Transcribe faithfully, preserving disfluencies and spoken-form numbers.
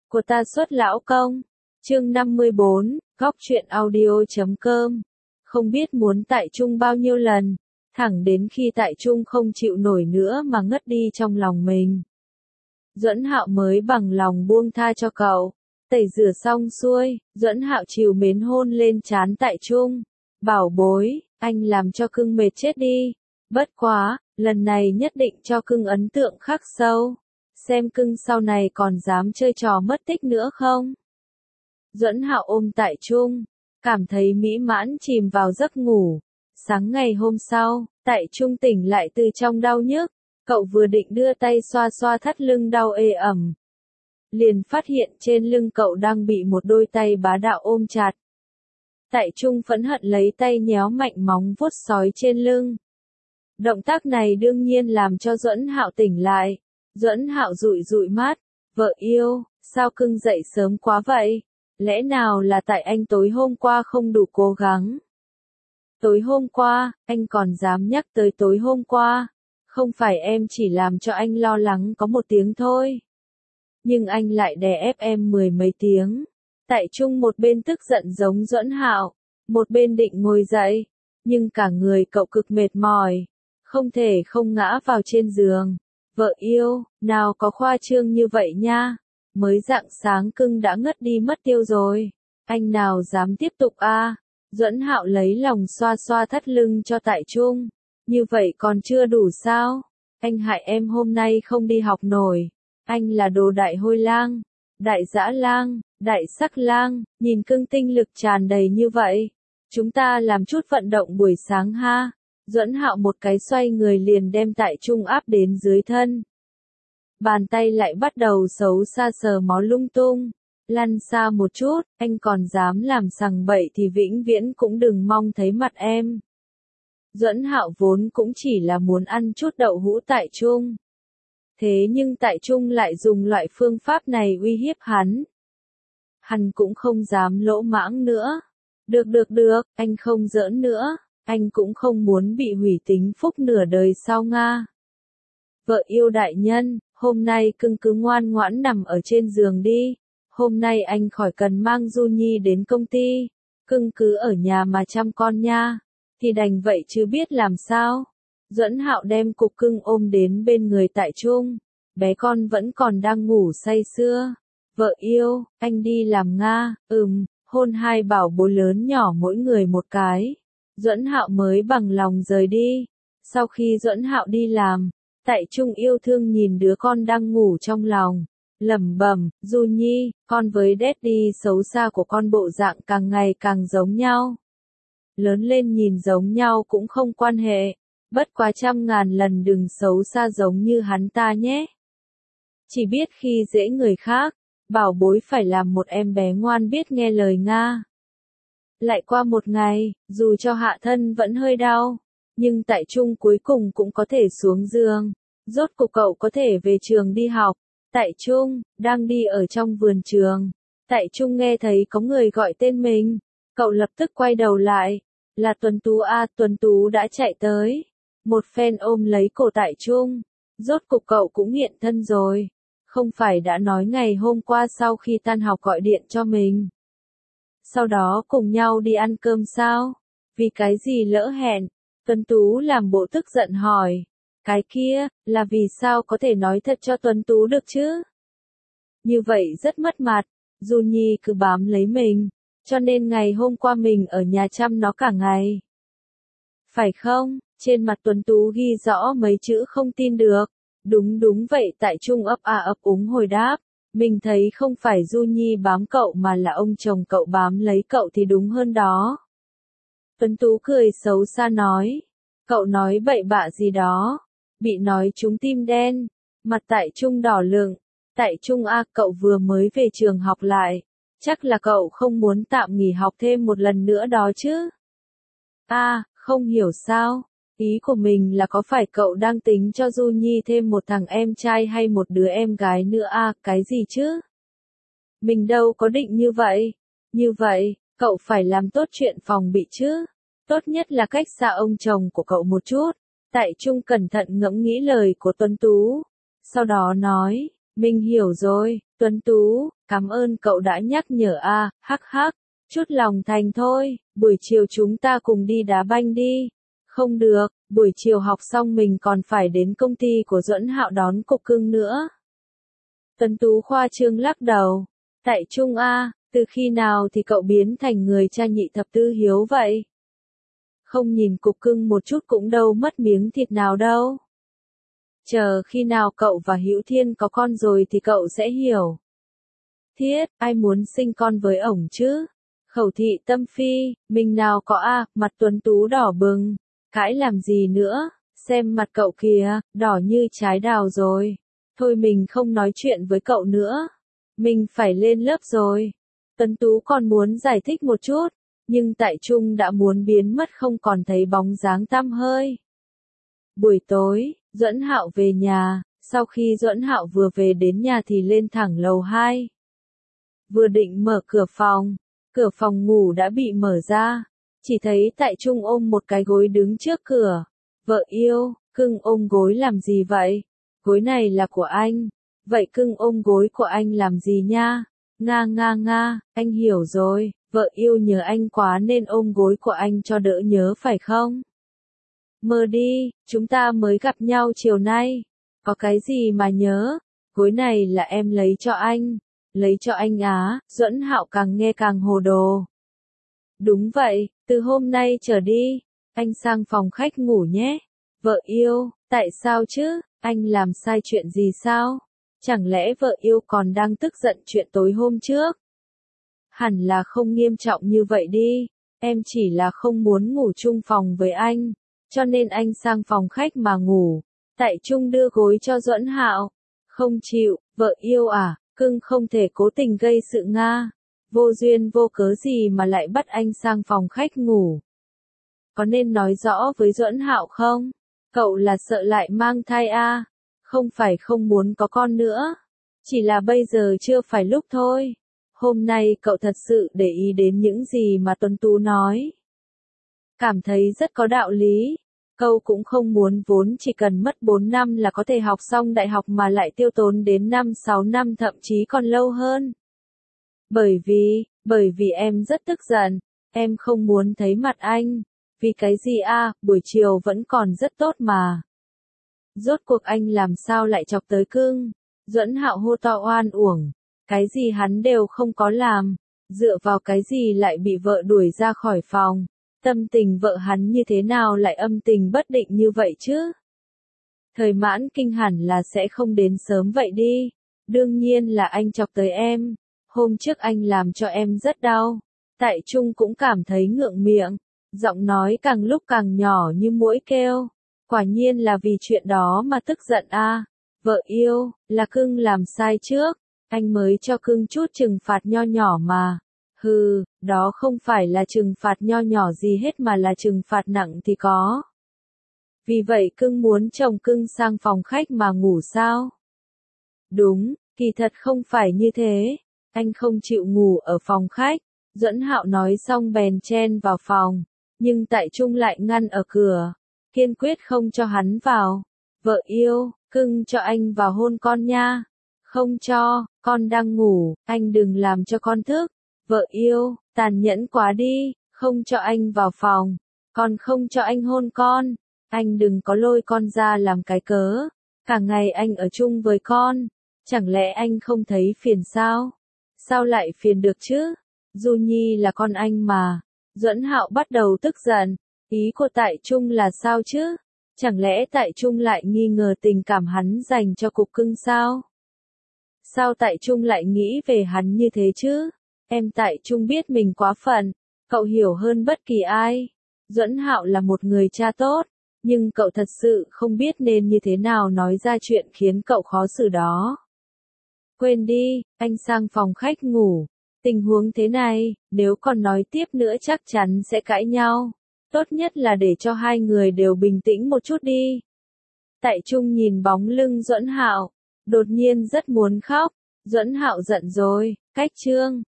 của ta xuất lão công. Chương năm mươi bốn, góc truyện audio chấm com. Không biết muốn Tại Trung bao nhiêu lần, thẳng đến khi Tại Trung không chịu nổi nữa mà ngất đi trong lòng mình. Duẫn Hạo mới bằng lòng buông tha cho cậu. Tẩy rửa xong xuôi, Duẫn Hạo trìu mến hôn lên trán Tại Trung. Bảo bối, anh làm cho cưng mệt chết đi. Bất quá, lần này nhất định cho cưng ấn tượng khắc sâu. Xem cưng sau này còn dám chơi trò mất tích nữa không? Duẫn Hạo ôm Tại Trung, cảm thấy mỹ mãn chìm vào giấc ngủ. Sáng ngày hôm sau, Tại Trung tỉnh lại từ trong đau nhức. Cậu vừa định đưa tay xoa xoa thắt lưng đau ê ẩm, liền phát hiện trên lưng cậu đang bị một đôi tay bá đạo ôm chặt. Tại Trung phẫn hận lấy tay nhéo mạnh móng vuốt sói trên lưng. Động tác này đương nhiên làm cho Duẫn Hạo tỉnh lại. Duẫn Hạo dụi dụi mắt, vợ yêu, sao cưng dậy sớm quá vậy? Lẽ nào là tại anh tối hôm qua không đủ cố gắng? Tối hôm qua, anh còn dám nhắc tới tối hôm qua. Không phải em chỉ làm cho anh lo lắng có một tiếng thôi. Nhưng anh lại đè ép em mười mấy tiếng. Tại Trung một bên tức giận giống Duẫn Hạo, một bên định ngồi dậy, nhưng cả người cậu cực mệt mỏi, không thể không ngã vào trên giường. Vợ yêu, nào có khoa trương như vậy nha, mới rạng sáng cưng đã ngất đi mất tiêu rồi, anh nào dám tiếp tục a? À? Duẫn Hạo lấy lòng xoa xoa thắt lưng cho Tại Trung, như vậy còn chưa đủ sao? Anh hại em hôm nay không đi học nổi, anh là đồ đại hôi lang, đại dã lang, đại sắc lang, nhìn cưng tinh lực tràn đầy như vậy, chúng ta làm chút vận động buổi sáng ha. Duẫn Hạo một cái xoay người liền đem Tại Trung áp đến dưới thân. Bàn tay lại bắt đầu xấu xa sờ mó lung tung. Lăn xa một chút, anh còn dám làm sằng bậy thì vĩnh viễn cũng đừng mong thấy mặt em. Duẫn Hạo vốn cũng chỉ là muốn ăn chút đậu hũ Tại Trung. Thế nhưng Tại Trung lại dùng loại phương pháp này uy hiếp hắn. Hắn cũng không dám lỗ mãng nữa. Được được được, anh không giỡn nữa. Anh cũng không muốn bị hủy tính phúc nửa đời sau Nga. Vợ yêu đại nhân, hôm nay cưng cứ ngoan ngoãn nằm ở trên giường đi. Hôm nay anh khỏi cần mang Du Nhi đến công ty. Cưng cứ ở nhà mà chăm con nha. Thì đành vậy chứ biết làm sao. Duẫn Hạo đem cục cưng ôm đến bên người Tại Trung. Bé con vẫn còn đang ngủ say sưa. Vợ yêu, anh đi làm Nga, ừm, hôn hai bảo bối lớn nhỏ mỗi người một cái. Duẫn Hạo mới bằng lòng rời đi. Sau khi Duẫn Hạo đi làm, Tại Trung yêu thương nhìn đứa con đang ngủ trong lòng, lẩm bẩm, Du Nhi, con với Daddy xấu xa của con bộ dạng càng ngày càng giống nhau. Lớn lên nhìn giống nhau cũng không quan hệ, bất quá trăm ngàn lần đừng xấu xa giống như hắn ta nhé. Chỉ biết khi dễ người khác, bảo bối phải làm một em bé ngoan biết nghe lời Nga. Lại qua một ngày, dù cho hạ thân vẫn hơi đau, nhưng Tại Trung cuối cùng cũng có thể xuống giường. Rốt cuộc cậu có thể về trường đi học. Tại Trung, đang đi ở trong vườn trường. Tại Trung nghe thấy có người gọi tên mình. Cậu lập tức quay đầu lại. Là Tuấn Tú a, Tuấn Tú đã chạy tới. Một phen ôm lấy cổ Tại Trung. Rốt cuộc cậu cũng hiện thân rồi. Không phải đã nói ngày hôm qua sau khi tan học gọi điện cho mình. Sau đó cùng nhau đi ăn cơm sao? Vì cái gì lỡ hẹn? Tuấn Tú làm bộ tức giận hỏi. Cái kia, là vì sao có thể nói thật cho Tuấn Tú được chứ? Như vậy rất mất mặt, Du Nhi cứ bám lấy mình, cho nên ngày hôm qua mình ở nhà chăm nó cả ngày. Phải không? Trên mặt Tuấn Tú ghi rõ mấy chữ không tin được. Đúng đúng vậy, Tại Trung ấp à ấp úng hồi đáp. Mình thấy không phải Du Nhi bám cậu mà là ông chồng cậu bám lấy cậu thì đúng hơn đó. Tuấn Tú cười xấu xa nói. Cậu nói bậy bạ gì đó. Bị nói trúng tim đen. Mặt Tại Trung đỏ lựng. Tại Trung a, cậu vừa mới về trường học lại. Chắc là cậu không muốn tạm nghỉ học thêm một lần nữa đó chứ. A, à, không hiểu sao. Ý của mình là có phải cậu đang tính cho Du Nhi thêm một thằng em trai hay một đứa em gái nữa a, à, cái gì chứ? Mình đâu có định như vậy. Như vậy, cậu phải làm tốt chuyện phòng bị chứ. Tốt nhất là cách xa ông chồng của cậu một chút. Tại Trung cẩn thận ngẫm nghĩ lời của Tuấn Tú. Sau đó nói, Mình hiểu rồi, Tuấn Tú, cảm ơn cậu đã nhắc nhở a, hắc hắc, chút lòng thành thôi, buổi chiều chúng ta cùng đi đá banh đi. Không được, buổi chiều học xong mình còn phải đến công ty của Duẫn Hạo đón Cục Cưng nữa. Tuấn Tú khoa trương lắc đầu. Tại Trung a, từ khi nào thì cậu biến thành người cha nhị thập tứ hiếu vậy? Không nhìn Cục Cưng một chút cũng đâu mất miếng thịt nào đâu. Chờ khi nào cậu và Hữu Thiên có con rồi thì cậu sẽ hiểu. Thiết, ai muốn sinh con với ổng chứ? Khẩu thị tâm phi, mình nào có a, mặt Tuấn Tú đỏ bừng. Cãi làm gì nữa, xem mặt cậu kìa, đỏ như trái đào rồi. Thôi mình không nói chuyện với cậu nữa. Mình phải lên lớp rồi. Tuấn Tú còn muốn giải thích một chút, nhưng Tại Trung đã muốn biến mất không còn thấy bóng dáng tăm hơi. Buổi tối, Duẫn Hạo về nhà, sau khi Duẫn Hạo vừa về đến nhà thì lên thẳng lầu hai. Vừa định mở cửa phòng, cửa phòng ngủ đã bị mở ra, chỉ thấy Tại Trung ôm một cái gối đứng trước cửa. Vợ yêu, cưng ôm gối làm gì vậy? Gối này là của anh. Vậy cưng ôm gối của anh làm gì nha? Nga nga nga, anh hiểu rồi, vợ yêu nhớ anh quá nên ôm gối của anh cho đỡ nhớ phải không? Mơ đi, chúng ta mới gặp nhau chiều nay. Có cái gì mà nhớ? Gối này là em lấy cho anh. Lấy cho anh á, Duẫn Hạo càng nghe càng hồ đồ. Đúng vậy, từ hôm nay trở đi, anh sang phòng khách ngủ nhé. Vợ yêu, tại sao chứ? Anh làm sai chuyện gì sao? Chẳng lẽ vợ yêu còn đang tức giận chuyện tối hôm trước? Hẳn là không nghiêm trọng như vậy đi. Em chỉ là không muốn ngủ chung phòng với anh, cho nên anh sang phòng khách mà ngủ. Tại Trung đưa gối cho Duẫn Hạo. Không chịu, vợ yêu à, cưng không thể cố tình gây sự nga. Vô duyên vô cớ gì mà lại bắt anh sang phòng khách ngủ. Có nên nói rõ với Duẫn Hạo không? Cậu là sợ lại mang thai à? Không phải không muốn có con nữa. Chỉ là bây giờ chưa phải lúc thôi. Hôm nay cậu thật sự để ý đến những gì mà Tuấn Tú nói. Cảm thấy rất có đạo lý. Cậu cũng không muốn vốn chỉ cần mất bốn năm là có thể học xong đại học mà lại tiêu tốn đến năm sáu năm thậm chí còn lâu hơn. Bởi vì, bởi vì em rất tức giận. Em không muốn thấy mặt anh. Vì cái gì à, buổi chiều vẫn còn rất tốt mà. Rốt cuộc anh làm sao lại chọc tới cưng? Duẫn Hạo hô to oan uổng. Cái gì hắn đều không có làm. Dựa vào cái gì lại bị vợ đuổi ra khỏi phòng? Tâm tình vợ hắn như thế nào lại âm tình bất định như vậy chứ? Thời mãn kinh hẳn là sẽ không đến sớm vậy đi. Đương nhiên là anh chọc tới em. Hôm trước anh làm cho em rất đau. Tại Trung cũng cảm thấy ngượng miệng. Giọng nói càng lúc càng nhỏ như muỗi kêu. Quả nhiên là vì chuyện đó mà tức giận à. Vợ yêu, là cưng làm sai trước. Anh mới cho cưng chút trừng phạt nho nhỏ mà. Hừ, đó không phải là trừng phạt nho nhỏ gì hết mà là trừng phạt nặng thì có. Vì vậy cưng muốn chồng cưng sang phòng khách mà ngủ sao? Đúng, kỳ thật không phải như thế. Anh không chịu ngủ ở phòng khách. Duẫn Hạo nói xong bèn chen vào phòng. Nhưng Tại Trung lại ngăn ở cửa. Kiên quyết không cho hắn vào. Vợ yêu, cưng cho anh vào hôn con nha. Không cho, con đang ngủ, anh đừng làm cho con thức. Vợ yêu, tàn nhẫn quá đi, không cho anh vào phòng. Con không cho anh hôn con. Anh đừng có lôi con ra làm cái cớ. Cả ngày anh ở chung với con. Chẳng lẽ anh không thấy phiền sao? Sao lại phiền được chứ? Du Nhi là con anh mà. Duẫn Hạo bắt đầu tức giận. Ý của Tại Trung là sao chứ? Chẳng lẽ Tại Trung lại nghi ngờ tình cảm hắn dành cho Cục Cưng sao? Sao Tại Trung lại nghĩ về hắn như thế chứ? Em Tại Trung biết mình quá phận. Cậu hiểu hơn bất kỳ ai. Duẫn Hạo là một người cha tốt. Nhưng cậu thật sự không biết nên như thế nào nói ra chuyện khiến cậu khó xử đó. Quên đi, anh sang phòng khách ngủ. Tình huống thế này, nếu còn nói tiếp nữa chắc chắn sẽ cãi nhau. Tốt nhất là để cho hai người đều bình tĩnh một chút đi. Tại Trung nhìn bóng lưng Duẫn Hạo, đột nhiên rất muốn khóc. Duẫn Hạo giận rồi, cách chương.